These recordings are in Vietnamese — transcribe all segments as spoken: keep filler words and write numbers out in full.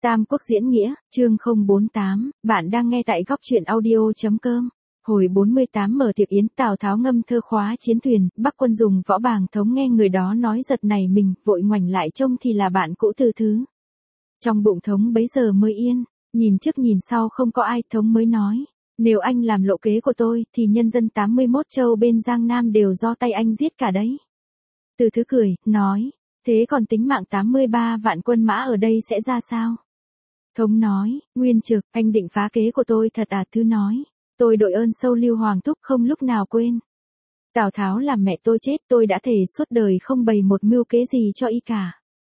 Tam Quốc diễn nghĩa, chương không bốn tám, bạn đang nghe tại góc truyện audio.com. Hồi bốn mươi tám mở tiệc yến, Tào Tháo ngâm thơ khóa chiến thuyền, Bắc quân dùng võ bàng thống nghe người đó nói giật nảy mình, vội ngoảnh lại trông thì là bạn cũ Từ Thứ. Trong bụng Thống bấy giờ mới yên, nhìn trước nhìn sau không có ai, Thống mới nói, nếu anh làm lộ kế của tôi, thì nhân dân tám mươi mốt châu bên Giang Nam đều do tay anh giết cả đấy. Từ Thứ cười, nói, thế còn tính mạng tám mươi ba vạn quân mã ở đây sẽ ra sao? Thống nói, Nguyên Trực, anh định phá kế của tôi thật à? Thứ nói, tôi đội ơn sâu Lưu Hoàng Thúc không lúc nào quên. Tào Tháo làm mẹ tôi chết, tôi đã thề suốt đời không bày một mưu kế gì cho y cả.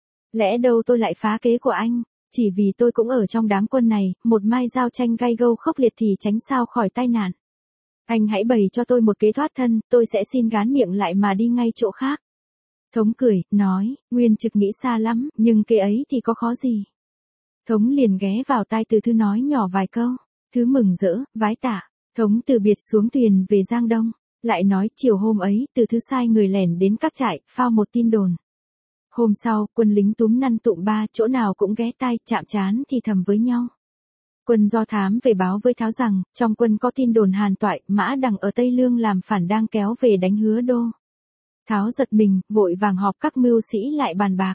Lẽ đâu tôi lại phá kế của anh, chỉ vì tôi cũng ở trong đám quân này, một mai giao tranh gay gâu khốc liệt thì tránh sao khỏi tai nạn. Anh hãy bày cho tôi một kế thoát thân, tôi sẽ xin gán miệng lại mà đi ngay chỗ khác. Thống cười, nói, Nguyên Trực nghĩ xa lắm, nhưng kế ấy thì có khó gì. Thống liền ghé vào tai Từ Thứ nói nhỏ vài câu, Thứ mừng rỡ, vái tạ. Thống từ biệt xuống thuyền về Giang Đông, lại nói chiều hôm ấy, Từ Thứ sai người lẻn đến các trại, phao một tin đồn. Hôm sau, quân lính túm năn tụm ba, chỗ nào cũng ghé tai, chạm trán thì thầm với nhau. Quân Do Thám về báo với Tháo rằng, trong quân có tin đồn Hàn Toại, Mã Đằng ở Tây Lương làm phản đang kéo về đánh Hứa Đô. Tháo giật mình, vội vàng họp các mưu sĩ lại bàn bạc.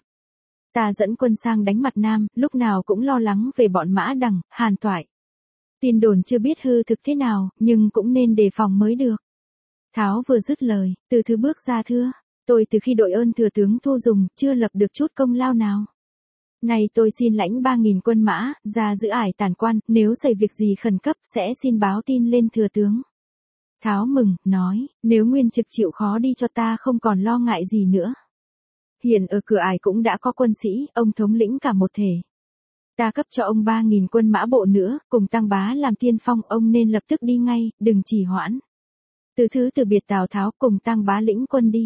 Ta dẫn quân sang đánh mặt Nam, lúc nào cũng lo lắng về bọn Mã Đằng, Hàn Toại. Tin đồn chưa biết hư thực thế nào, nhưng cũng nên đề phòng mới được. Tháo vừa dứt lời, Từ Thứ bước ra thưa, tôi từ khi đội ơn thừa tướng Thu Dùng, chưa lập được chút công lao nào. Này tôi xin lãnh ba nghìn quân mã, ra giữ ải Tản Quan, nếu xảy việc gì khẩn cấp, sẽ xin báo tin lên thừa tướng. Tháo mừng, nói, nếu Nguyên Trực chịu khó đi cho ta không còn lo ngại gì nữa. Hiện ở cửa ải cũng đã có quân sĩ, ông thống lĩnh cả một thể. Ta cấp cho ông ba nghìn quân mã bộ nữa, cùng Tăng Bá làm tiên phong, ông nên lập tức đi ngay, đừng trì hoãn. Từ Thứ từ biệt Tào Tháo cùng Tăng Bá lĩnh quân đi.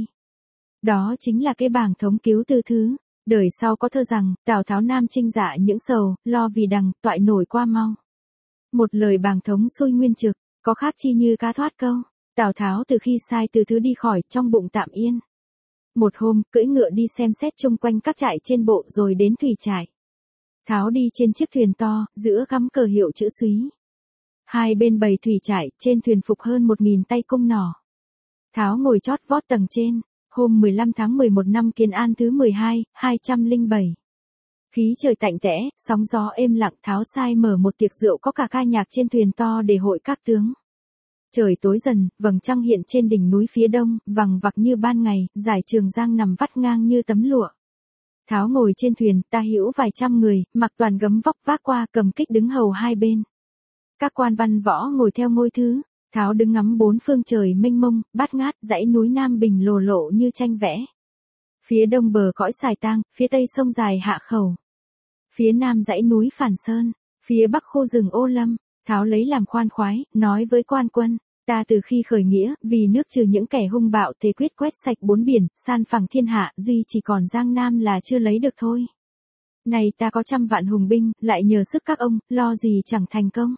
Đó chính là cái bảng thống cứu Từ Thứ. Đời sau có thơ rằng, Tào Tháo nam trinh dạ những sầu, lo vì đằng, toại nổi qua mau. Một lời bảng thống xui Nguyên Trực, có khác chi như cá thoát câu. Tào Tháo từ khi sai Từ Thứ đi khỏi, trong bụng tạm yên. Một hôm, cưỡi ngựa đi xem xét chung quanh các trại trên bộ rồi đến thủy trại. Tháo đi trên chiếc thuyền to, giữa gắm cờ hiệu chữ Súy. Hai bên bầy thủy trại, trên thuyền phục hơn một nghìn tay cung nỏ. Tháo ngồi chót vót tầng trên, hôm mười lăm tháng mười một năm Kiến An thứ mười hai, hai trăm lẻ bảy. Khí trời tạnh tẽ, sóng gió êm lặng, Tháo sai mở một tiệc rượu có cả ca nhạc trên thuyền to để hội các tướng. Trời tối dần, vầng trăng hiện trên đỉnh núi phía đông, vằng vặc như ban ngày, dải Trường Giang nằm vắt ngang như tấm lụa. Tháo ngồi trên thuyền, ta hữu vài trăm người, mặc toàn gấm vóc vác qua, cầm kích đứng hầu hai bên. Các quan văn võ ngồi theo ngôi thứ, Tháo đứng ngắm bốn phương trời mênh mông, bát ngát, dãy núi Nam Bình lồ lộ như tranh vẽ. Phía đông bờ cõi Sài Tang, phía tây sông dài Hạ Khẩu. Phía nam dãy núi Phản Sơn, phía bắc khu rừng Ô Lâm. Tháo lấy làm khoan khoái, nói với quan quân, ta từ khi khởi nghĩa, vì nước trừ những kẻ hung bạo thế quyết quét sạch bốn biển, san phẳng thiên hạ, duy chỉ còn Giang Nam là chưa lấy được thôi. Này ta có trăm vạn hùng binh, lại nhờ sức các ông, lo gì chẳng thành công.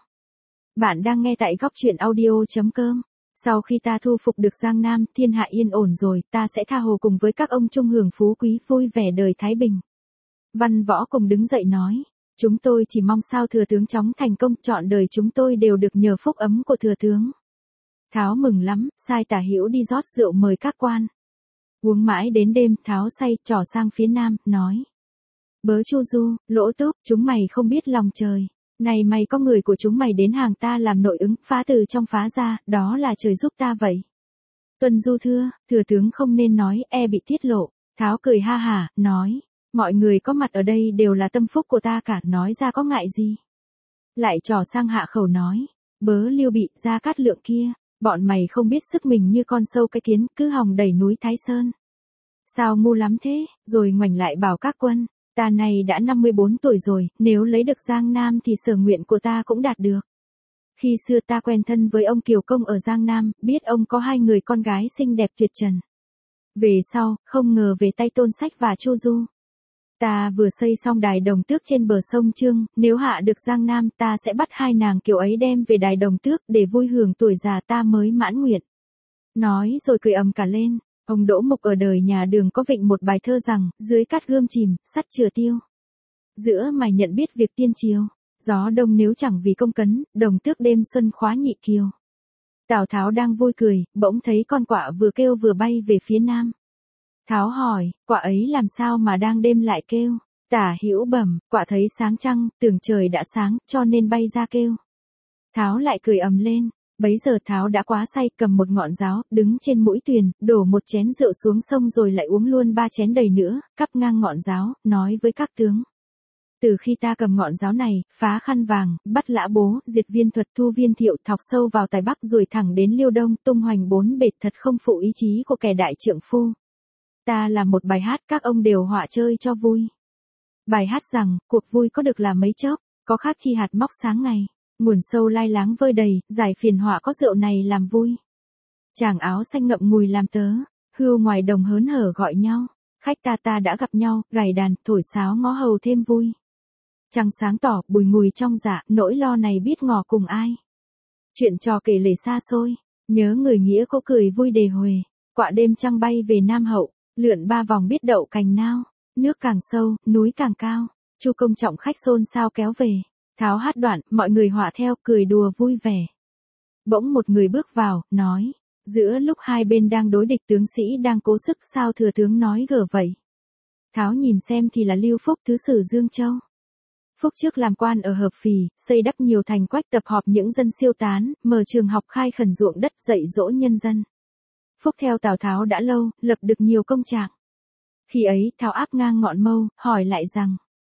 Bạn đang nghe tại góc truyện audio.com. Sau khi ta thu phục được Giang Nam, thiên hạ yên ổn rồi, ta sẽ tha hồ cùng với các ông chung hưởng phú quý, vui vẻ đời thái bình. Văn võ cùng đứng dậy nói. Chúng tôi chỉ mong sao thừa tướng chóng thành công, trọn đời chúng tôi đều được nhờ phúc ấm của thừa tướng. Tháo mừng lắm, sai Tả Hữu đi rót rượu mời các quan. Uống mãi đến đêm, Tháo say, trỏ sang phía nam, nói. Bớ Chu Du, Lỗ Túc, chúng mày không biết lòng trời. Này mày có người của chúng mày đến hàng ta làm nội ứng, phá từ trong phá ra, đó là trời giúp ta vậy. Tuân Du thưa, thừa tướng không nên nói, e bị tiết lộ. Tháo cười ha hả, nói. Mọi người có mặt ở đây đều là tâm phúc của ta cả, nói ra có ngại gì. Lại trò sang Hạ Khẩu nói, bớ Lưu Bị, Gia Cát Lượng kia, bọn mày không biết sức mình như con sâu cái kiến, cứ hòng đẩy núi Thái Sơn. Sao ngu lắm thế, rồi ngoảnh lại bảo các quân, ta này đã năm mươi bốn tuổi rồi, nếu lấy được Giang Nam thì sở nguyện của ta cũng đạt được. Khi xưa ta quen thân với ông Kiều Công ở Giang Nam, biết ông có hai người con gái xinh đẹp tuyệt trần. Về sau, không ngờ về tay Tôn Sách và Chu Du. Ta vừa xây xong đài Đồng Tước trên bờ sông Trương, nếu hạ được Giang Nam ta sẽ bắt hai nàng kiều ấy đem về đài Đồng Tước để vui hưởng tuổi già ta mới mãn nguyện. Nói rồi cười ầm cả lên, ông Đỗ Mục ở đời nhà Đường có vịnh một bài thơ rằng, dưới cát gươm chìm, sắt chừa tiêu. giữa mày nhận biết việc tiên triều, gió đông nếu chẳng vì công cấn, đồng tước đêm xuân khóa nhị kiều. Tào Tháo đang vui cười, bỗng thấy con quạ vừa kêu vừa bay về phía nam. Tháo hỏi, quạ ấy làm sao mà đang đêm lại kêu? Tả Hữu bẩm, quạ thấy sáng trăng, tưởng trời đã sáng, cho nên bay ra kêu. Tháo lại cười ầm lên. Bấy giờ Tháo đã quá say, cầm một ngọn giáo, đứng trên mũi thuyền, đổ một chén rượu xuống sông rồi lại uống luôn ba chén đầy nữa, cắp ngang ngọn giáo, nói với các tướng. Từ khi ta cầm ngọn giáo này, phá khăn vàng, bắt lã bố, diệt viên thuật, thu viên thiệu, thọc sâu vào tài Bắc rồi thẳng đến Liêu Đông, tung hoành bốn bệt, thật không phụ ý chí của kẻ đại trượng phu. Ta làm một bài hát, các ông đều họa chơi cho vui. Bài hát rằng, cuộc vui có được là mấy chốc, có khác chi hạt móc sáng ngày. Nguồn sâu lai láng vơi đầy, giải phiền họa có rượu này làm vui. Chàng áo xanh ngậm ngùi làm tớ, hươu ngoài đồng hớn hở gọi nhau. Khách ta ta đã gặp nhau, gảy đàn, thổi sáo ngó hầu thêm vui. Trăng sáng tỏ, bùi ngùi trong dạ, nỗi lo này biết ngỏ cùng ai. Chuyện trò kể lể xa xôi, nhớ người nghĩa có cười vui đề huề. Quạ đêm trăng bay về Nam Hậu, lượn ba vòng biết đậu cành nao. Nước càng sâu, núi càng cao, Chu công trọng khách xôn xao kéo về. Tháo hát đoạn, mọi người họa theo, cười đùa vui vẻ. Bỗng một người bước vào, nói, giữa lúc hai bên đang đối địch tướng sĩ đang cố sức sao thừa tướng nói gở vậy. Tháo nhìn xem thì là Lưu Phúc thứ sử Dương Châu. Phúc trước làm quan ở Hợp Phì, xây đắp nhiều thành quách tập họp những dân siêu tán, mở trường học khai khẩn ruộng đất dạy dỗ nhân dân. Phúc theo Tào Tháo đã lâu, lập được nhiều công trạng. Khi ấy, Tháo áp ngang ngọn mâu, hỏi lại rằng,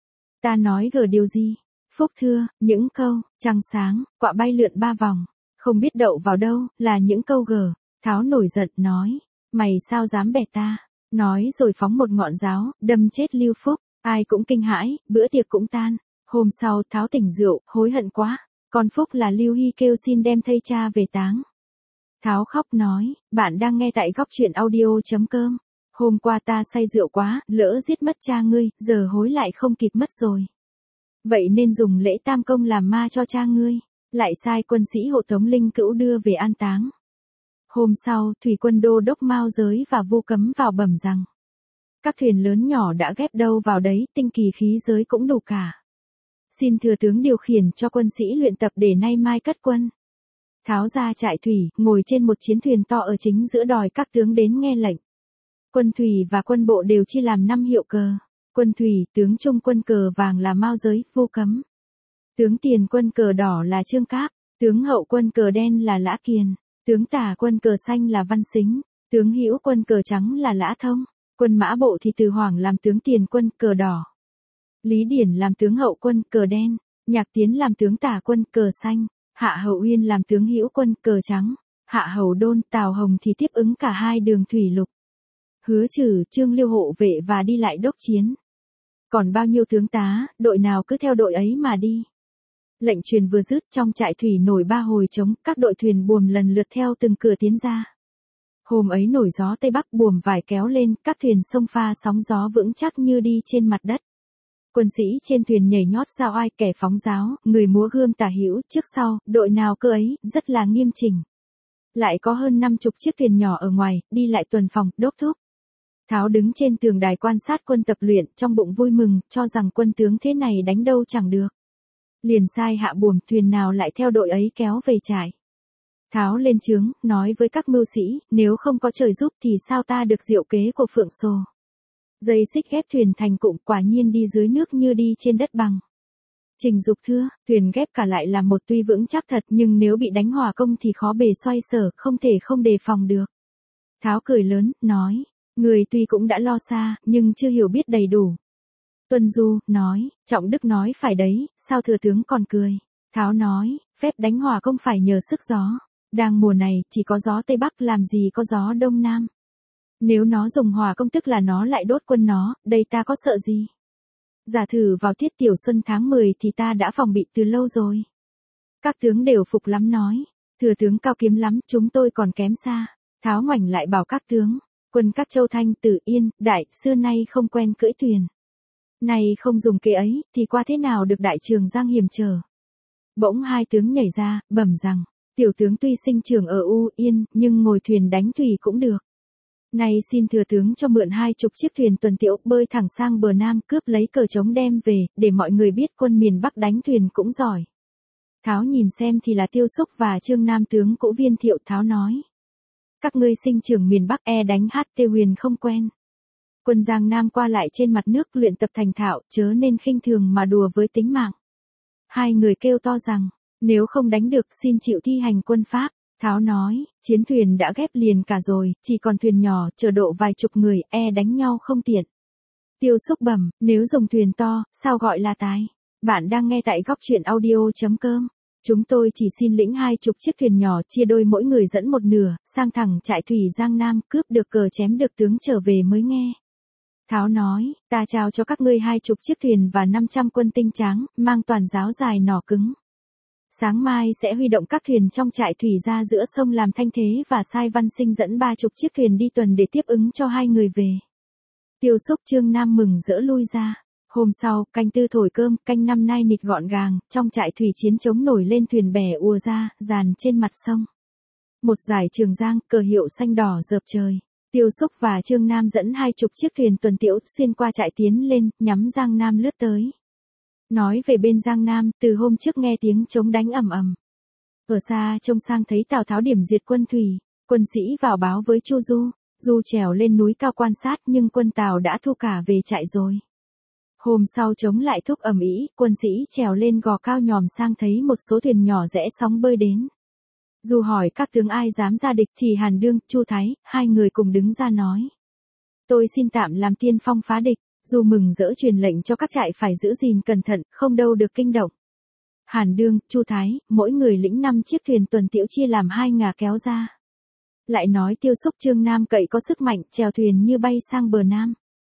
ta nói gở điều gì? Phúc thưa, những câu, trăng sáng, quạ bay lượn ba vòng, không biết đậu vào đâu, là những câu gở. Tháo nổi giận, nói, mày sao dám bẻ ta? Nói rồi phóng một ngọn giáo, đâm chết Lưu Phúc, ai cũng kinh hãi, bữa tiệc cũng tan. Hôm sau, Tháo tỉnh rượu, hối hận quá, con Phúc là Lưu Hy kêu xin đem thây cha về táng. Tháo khóc nói, bạn đang nghe tại góc truyện audio chấm com. Hôm qua ta say rượu quá, lỡ giết mất cha ngươi, giờ hối lại không kịp mất rồi. Vậy nên dùng lễ tam công làm ma cho cha ngươi, lại sai quân sĩ hộ tống linh cữu đưa về an táng. Hôm sau, thủy quân đô đốc Mao Giới và Vu Cấm vào bẩm rằng, các thuyền lớn nhỏ đã ghép đâu vào đấy, tinh kỳ khí giới cũng đủ cả. Xin thừa tướng điều khiển cho quân sĩ luyện tập để nay mai cất quân. Tháo ra trại thủy, ngồi trên một chiến thuyền to ở chính giữa đòi các tướng đến nghe lệnh. Quân thủy và quân bộ đều chia làm năm hiệu cờ. Quân thủy, tướng trung quân cờ vàng là Mao Giới, Vu Cấm. Tướng tiền quân cờ đỏ là Trương Cáp. Tướng hậu quân cờ đen là Lã Kiền. Tướng tả quân cờ xanh là Văn Sính. Tướng hữu quân cờ trắng là Lã Thông. Quân mã bộ thì Từ Hoảng làm tướng tiền quân cờ đỏ. Lý Điển làm tướng hậu quân cờ đen. Nhạc Tiến làm tướng tả quân cờ xanh. Hạ Hậu Uyên làm tướng hữu quân cờ trắng. Hạ Hầu Đôn, Tào Hồng thì tiếp ứng cả hai đường thủy lục. Hứa Trừ, Trương Liêu hộ vệ và đi lại đốc chiến. Còn bao nhiêu tướng tá, đội nào cứ theo đội ấy mà đi. Lệnh truyền vừa dứt, trong trại thủy nổi ba hồi trống, các đội thuyền buồm lần lượt theo từng cửa tiến ra. Hôm ấy nổi gió Tây Bắc, buồm vải kéo lên, các thuyền sông pha sóng gió vững chắc như đi trên mặt đất. Quân sĩ trên thuyền nhảy nhót giao ai, kẻ phóng giáo, người múa gươm tả hữu, trước sau, đội nào cơ ấy, rất là nghiêm chỉnh. Lại có hơn năm chục chiếc thuyền nhỏ ở ngoài, đi lại tuần phòng, đốc thúc. Tháo đứng trên tường đài quan sát quân tập luyện, trong bụng vui mừng, cho rằng quân tướng thế này đánh đâu chẳng được. Liền sai hạ buồm, thuyền nào lại theo đội ấy kéo về trại. Tháo lên trướng, nói với các mưu sĩ, nếu không có trời giúp thì sao ta được diệu kế của Phượng Sồ. Dây xích ghép thuyền thành cụm, quả nhiên đi dưới nước như đi trên đất bằng. Trình Dục thưa, thuyền ghép cả lại là một tuy vững chắc thật, nhưng nếu bị đánh hỏa công thì khó bề xoay sở, không thể không đề phòng được. Tháo cười lớn, nói, người tuy cũng đã lo xa, nhưng chưa hiểu biết đầy đủ. Tuân Du, nói, Trọng Đức nói phải đấy, sao thừa tướng còn cười. Tháo nói, phép đánh hỏa công phải nhờ sức gió. Đang mùa này, chỉ có gió Tây Bắc làm gì có gió Đông Nam. Nếu nó dùng hỏa công tức là nó lại đốt quân nó, đây ta có sợ gì. Giả thử vào tiết tiểu xuân tháng mười thì ta đã phòng bị từ lâu rồi. Các tướng đều phục lắm nói, thừa tướng cao kiếm lắm, chúng tôi còn kém xa. Tháo ngoảnh lại bảo các tướng, quân các châu Thanh, Tử Yên, Đại, xưa nay không quen cưỡi thuyền. Này không dùng kế ấy, thì qua thế nào được đại trường Giang hiểm trở. Bỗng hai tướng nhảy ra, bẩm rằng, tiểu tướng tuy sinh trưởng ở U Yên, nhưng ngồi thuyền đánh thủy cũng được. Nay xin thừa tướng cho mượn hai chục chiếc thuyền tuần tiễu bơi thẳng sang bờ Nam cướp lấy cờ trống đem về, để mọi người biết quân miền Bắc đánh thuyền cũng giỏi. Tháo nhìn xem thì là Tiêu Xúc và Trương Nam tướng cũ Viên Thiệu. Tháo nói. Các ngươi sinh trưởng miền Bắc e đánh hát tê huyền không quen. Quân Giang Nam qua lại trên mặt nước luyện tập thành thạo, chớ nên khinh thường mà đùa với tính mạng. Hai người kêu to rằng, nếu không đánh được xin chịu thi hành quân pháp. Tháo nói, chiến thuyền đã ghép liền cả rồi, chỉ còn thuyền nhỏ, chở độ vài chục người, e đánh nhau không tiện. Tiêu Xúc bẩm, nếu dùng thuyền to, sao gọi là tài? Bạn đang nghe tại góc truyện audio.com. Chúng tôi chỉ xin lĩnh hai chục chiếc thuyền nhỏ chia đôi mỗi người dẫn một nửa, sang thẳng trại thủy Giang Nam, cướp được cờ chém được tướng trở về mới nghe. Tháo nói, ta trao cho các ngươi hai chục chiếc thuyền và năm trăm quân tinh tráng, mang toàn giáo dài nỏ cứng. Sáng mai sẽ huy động các thuyền trong trại thủy ra giữa sông làm thanh thế và sai Văn Sinh dẫn ba chục chiếc thuyền đi tuần để tiếp ứng cho hai người về. Tiêu Xúc Trương Nam mừng rỡ lui ra. Hôm sau, canh tư thổi cơm, canh năm nay nịt gọn gàng, trong trại thủy chiến trống nổi lên thuyền bè ùa ra, dàn trên mặt sông. Một dải Trường Giang, cờ hiệu xanh đỏ rợp trời. Tiêu Xúc và Trương Nam dẫn hai chục chiếc thuyền tuần tiễu xuyên qua trại tiến lên, nhắm Giang Nam lướt tới. Nói về bên Giang Nam, từ hôm trước nghe tiếng trống đánh ầm ầm. Ở xa trông sang thấy Tào Tháo điểm duyệt quân thủy, quân sĩ vào báo với Chu Du. Du trèo lên núi cao quan sát nhưng quân Tào đã thu cả về trại rồi. Hôm sau trống lại thúc ầm ĩ, quân sĩ trèo lên gò cao nhòm sang thấy một số thuyền nhỏ rẽ sóng bơi đến. Du hỏi các tướng ai dám ra địch thì Hàn Đương, Chu Thái, hai người cùng đứng ra nói. Tôi xin tạm làm tiên phong phá địch. Du mừng rỡ truyền lệnh cho các trại phải giữ gìn cẩn thận, không đâu được kinh động. Hàn Đương, Chu Thái, mỗi người lĩnh năm chiếc thuyền tuần tiễu chia làm hai ngả kéo ra. Lại nói Tiêu Xúc Trương Nam cậy có sức mạnh, chèo thuyền như bay sang bờ Nam.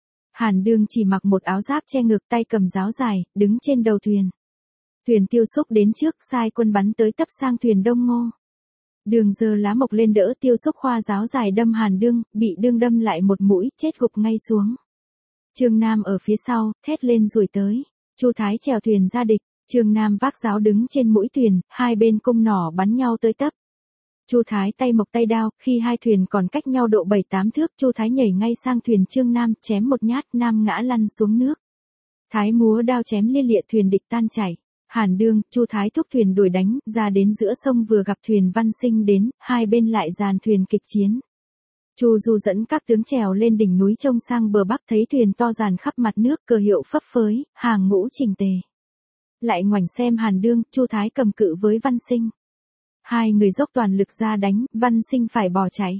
Hàn Đương chỉ mặc một áo giáp che ngực, tay cầm giáo dài, đứng trên đầu thuyền. Thuyền Tiêu Xúc đến trước, sai quân bắn tới tấp sang thuyền Đông Ngô. Đường giơ lá mộc lên đỡ, Tiêu Xúc khoa giáo dài đâm Hàn Đương, bị Đương đâm lại một mũi, chết gục ngay xuống. Trương Nam ở phía sau, thét lên rủi tới. Chu Thái chèo thuyền ra địch, Trương Nam vác giáo đứng trên mũi thuyền, hai bên cung nỏ bắn nhau tới tấp. Chu Thái tay mộc tay đao, khi hai thuyền còn cách nhau độ bảy tám thước, Chu Thái nhảy ngay sang thuyền Trương Nam, chém một nhát, Nam ngã lăn xuống nước. Thái múa đao chém lia lịa, thuyền địch tan chảy. Hàn Đương, Chu Thái thúc thuyền đuổi đánh, ra đến giữa sông vừa gặp thuyền Văn Sinh đến, hai bên lại dàn thuyền kịch chiến. Chu Du dẫn các tướng trèo lên đỉnh núi trông sang bờ bắc, thấy thuyền to dàn khắp mặt nước, cờ hiệu phấp phới, hàng ngũ chỉnh tề. Lại ngoảnh xem Hàn Đương, Chu Thái cầm cự với Văn Sinh. Hai người dốc toàn lực ra đánh, Văn Sinh phải bỏ chạy.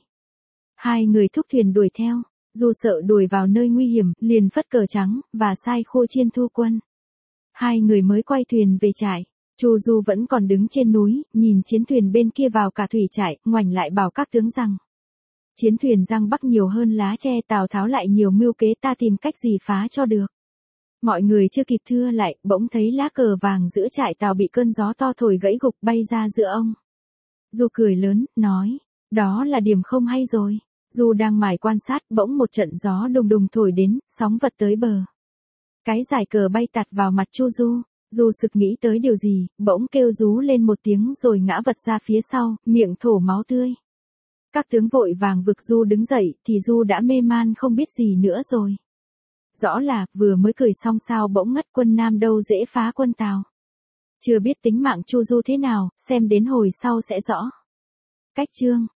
Hai người thúc thuyền đuổi theo, Du sợ đuổi vào nơi nguy hiểm, liền phất cờ trắng, và sai Khô Chiên thu quân. Hai người mới quay thuyền về trại. Chu Du vẫn còn đứng trên núi, nhìn chiến thuyền bên kia vào cả thủy trại, ngoảnh lại bảo các tướng rằng. Chiến thuyền Giang Bắc nhiều hơn lá tre, Tào Tháo lại nhiều mưu kế, ta tìm cách gì phá cho được. Mọi người chưa kịp thưa lại, bỗng thấy lá cờ vàng giữa trại Tào bị cơn gió to thổi gãy gục bay ra giữa ông. Du cười lớn, nói, đó là điểm không hay rồi. Du đang mải quan sát, bỗng một trận gió đùng đùng thổi đến, sóng vật tới bờ. Cái giải cờ bay tạt vào mặt Chu Du. Du sực nghĩ tới điều gì, bỗng kêu rú lên một tiếng rồi ngã vật ra phía sau, miệng thổ máu tươi. Các tướng vội vàng vực Du đứng dậy, thì Du đã mê man không biết gì nữa rồi. Rõ là, vừa mới cười xong sao bỗng ngất, quân Nam đâu dễ phá quân Tào. Chưa biết tính mạng Chu Du thế nào, xem đến hồi sau sẽ rõ. Cách chương